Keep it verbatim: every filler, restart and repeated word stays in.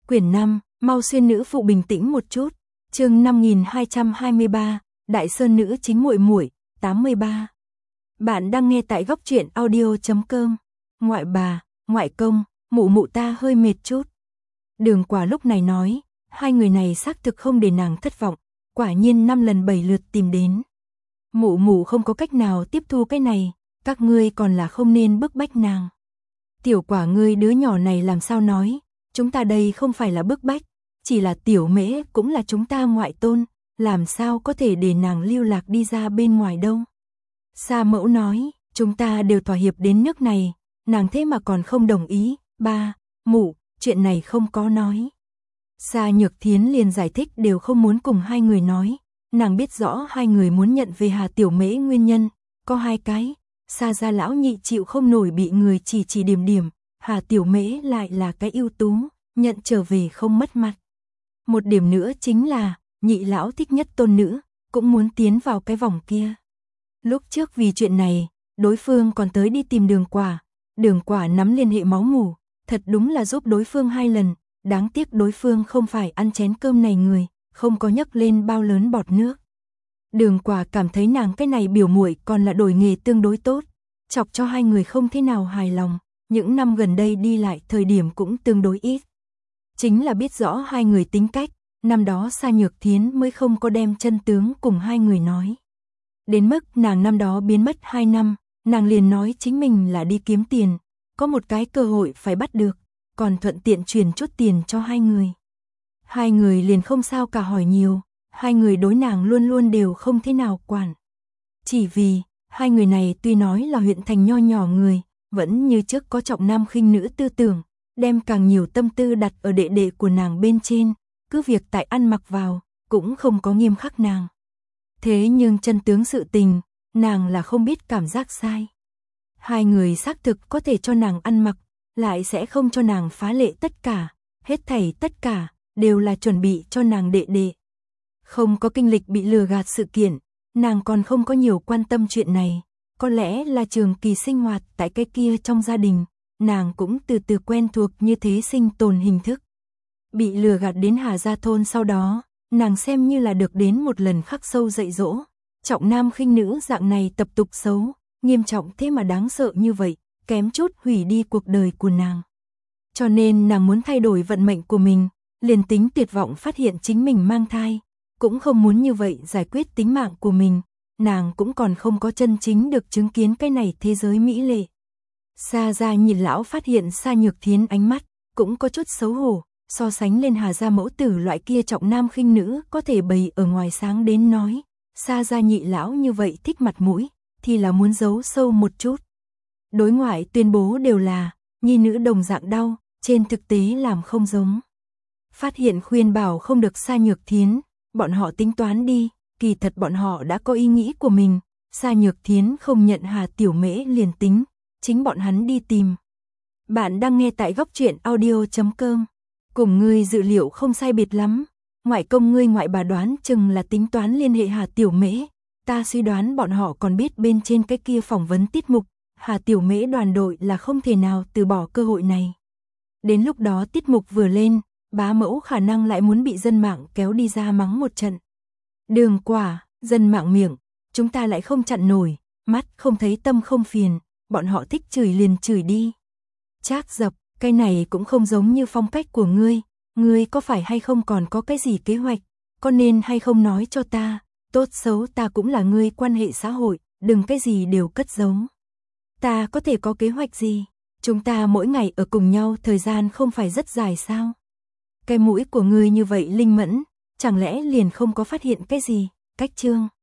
Quyển năm, mau xuyên nữ phụ bình tĩnh một chút. Chương năm nghìn hai trăm hai mươi ba, Đại Sơn nữ chính muội muội, tám mươi ba. Bạn đang nghe tại góc truyện audio chấm com. Ngoại bà, ngoại công, mụ mụ ta hơi mệt chút. Đường Quả lúc này nói, hai người này xác thực không để nàng thất vọng, quả nhiên năm lần bảy lượt tìm đến. Mụ mụ không có cách nào tiếp thu cái này, các ngươi còn là không nên bức bách nàng. Tiểu Quả ngươi đứa nhỏ này làm sao nói, chúng ta đây không phải là bức bách, chỉ là Tiểu Mễ cũng là chúng ta ngoại tôn, làm sao có thể để nàng lưu lạc đi ra bên ngoài đâu. Sa Mẫu nói, chúng ta đều thỏa hiệp đến nước này, nàng thế mà còn không đồng ý, ba, mụ, chuyện này không có nói. Sa Nhược Thiến liền giải thích đều không muốn cùng hai người nói, nàng biết rõ hai người muốn nhận về Hà Tiểu Mễ nguyên nhân, có hai cái, Sa gia lão nhị chịu không nổi bị người chỉ chỉ điểm điểm, Hà Tiểu Mễ lại là cái ưu tú, nhận trở về không mất mặt. Một điểm nữa chính là, nhị lão thích nhất tôn nữ, cũng muốn tiến vào cái vòng kia. Lúc trước vì chuyện này, đối phương còn tới đi tìm Đường Quả, Đường Quả nắm liên hệ máu mủ, thật đúng là giúp đối phương hai lần, đáng tiếc đối phương không phải ăn chén cơm này người, không có nhấc lên bao lớn bọt nước. Đường Quả cảm thấy nàng cái này biểu muội còn là đổi nghề tương đối tốt, chọc cho hai người không thế nào hài lòng, những năm gần đây đi lại thời điểm cũng tương đối ít. Chính là biết rõ hai người tính cách, năm đó Sa Nhược Thiến mới không có đem chân tướng cùng hai người nói. Đến mức nàng năm đó biến mất hai năm, nàng liền nói chính mình là đi kiếm tiền, có một cái cơ hội phải bắt được, còn thuận tiện truyền chút tiền cho hai người. Hai người liền không sao cả hỏi nhiều, hai người đối nàng luôn luôn đều không thế nào quản. Chỉ vì, hai người này tuy nói là huyện thành nho nhỏ người, vẫn như trước có trọng nam khinh nữ tư tưởng, đem càng nhiều tâm tư đặt ở đệ đệ của nàng bên trên, cứ việc tại ăn mặc vào, cũng không có nghiêm khắc nàng. Thế nhưng chân tướng sự tình, nàng là không biết cảm giác sai. Hai người xác thực có thể cho nàng ăn mặc, lại sẽ không cho nàng phá lệ tất cả, hết thảy tất cả, đều là chuẩn bị cho nàng đệ đệ. Không có kinh lịch bị lừa gạt sự kiện, nàng còn không có nhiều quan tâm chuyện này, có lẽ là trường kỳ sinh hoạt tại cái kia trong gia đình, nàng cũng từ từ quen thuộc như thế sinh tồn hình thức. Bị lừa gạt đến Hà Gia Thôn sau đó, nàng xem như là được đến một lần khắc sâu dạy dỗ, trọng nam khinh nữ dạng này tập tục xấu, nghiêm trọng thế mà đáng sợ như vậy, kém chút hủy đi cuộc đời của nàng. Cho nên nàng muốn thay đổi vận mệnh của mình, liền tính tuyệt vọng phát hiện chính mình mang thai, cũng không muốn như vậy giải quyết tính mạng của mình, nàng cũng còn không có chân chính được chứng kiến cái này thế giới mỹ lệ. Sa gia nhìn lão phát hiện Sa Nhược Thiến ánh mắt, cũng có chút xấu hổ, so sánh lên Hà gia mẫu tử loại kia trọng nam khinh nữ có thể bày ở ngoài sáng đến nói, Sa gia nhị lão như vậy thích mặt mũi, thì là muốn giấu sâu một chút. Đối ngoại tuyên bố đều là, nhi nữ đồng dạng đau, trên thực tế làm không giống. Phát hiện khuyên bảo không được Sa Nhược Thiến, bọn họ tính toán đi, kỳ thật bọn họ đã có ý nghĩ của mình, Sa Nhược Thiến không nhận Hà Tiểu Mễ liền tính, chính bọn hắn đi tìm. Bạn đang nghe tại góc truyện audio chấm com. Cùng ngươi dự liệu không sai biệt lắm, ngoại công ngươi ngoại bà đoán chừng là tính toán liên hệ Hà Tiểu Mễ, ta suy đoán bọn họ còn biết bên trên cái kia phỏng vấn tiết mục, Hà Tiểu Mễ đoàn đội là không thể nào từ bỏ cơ hội này. Đến lúc đó tiết mục vừa lên, bá mẫu khả năng lại muốn bị dân mạng kéo đi ra mắng một trận. Đường Quả, dân mạng miệng, chúng ta lại không chặn nổi, mắt không thấy tâm không phiền, bọn họ thích chửi liền chửi đi. Trác Dập, cái này cũng không giống như phong cách của ngươi, ngươi có phải hay không còn có cái gì kế hoạch, có nên hay không nói cho ta, tốt xấu ta cũng là ngươi quan hệ xã hội, đừng cái gì đều cất giấu. Ta có thể có kế hoạch gì, chúng ta mỗi ngày ở cùng nhau thời gian không phải rất dài sao? Cái mũi của ngươi như vậy linh mẫn, chẳng lẽ liền không có phát hiện cái gì, cách chương.